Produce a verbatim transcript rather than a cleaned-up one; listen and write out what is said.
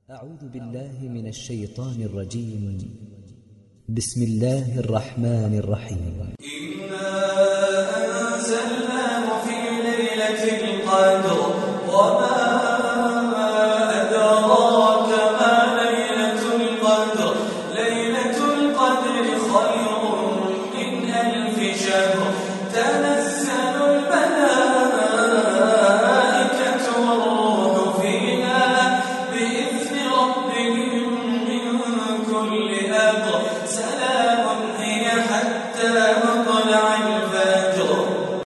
أعوذ بالله من الشيطان الرجيم. بسم الله الرحمن الرحيم. إنا أنزلناه في ليلة القدر وما